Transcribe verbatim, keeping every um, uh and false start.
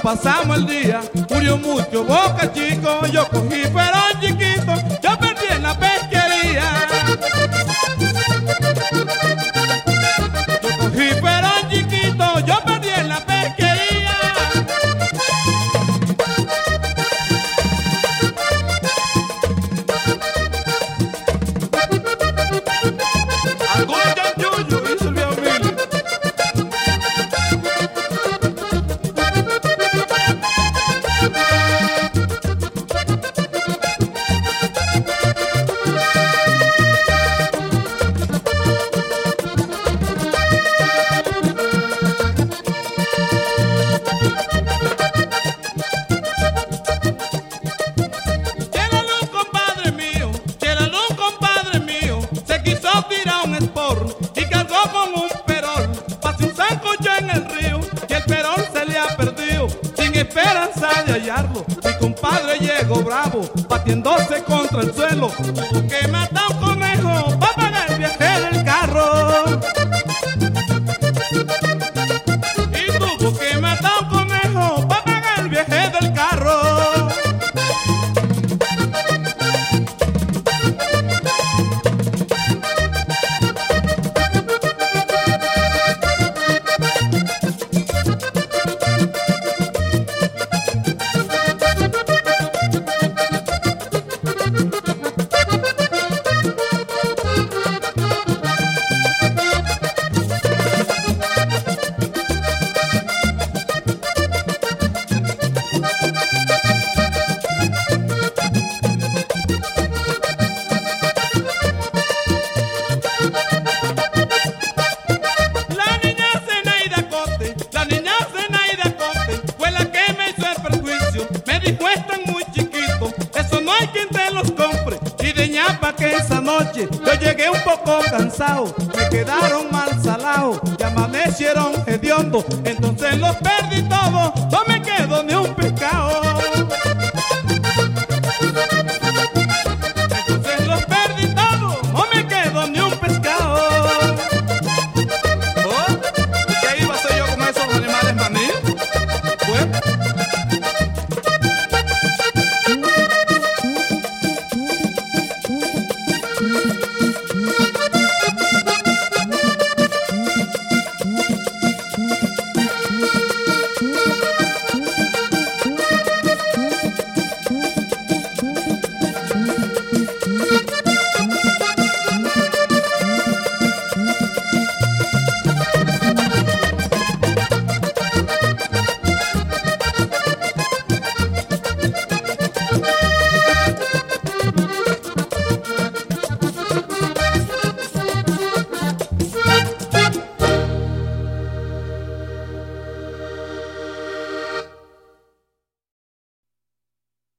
pasamos el día, murió mucho Boca Chico, yo cogí perón chiquito, yo perdí en la pesquería. Yo cogí perón chiquito, yo perdí en la pesquería. Algún chanchullo hizo el viejo Mili. Y cargó con un perol, pasó un sancocho en el río y el perol se le ha perdido, sin esperanza de hallarlo. Mi compadre llegó bravo, batiéndose contra el suelo, tuvo que matar un conejo para pagar el viaje del carro. Y tuvo que matar un conejo para pagar el viaje del carro. Que esa noche yo llegué un poco cansado, me quedaron mal salados y amanecieron hediondo, entonces los perdí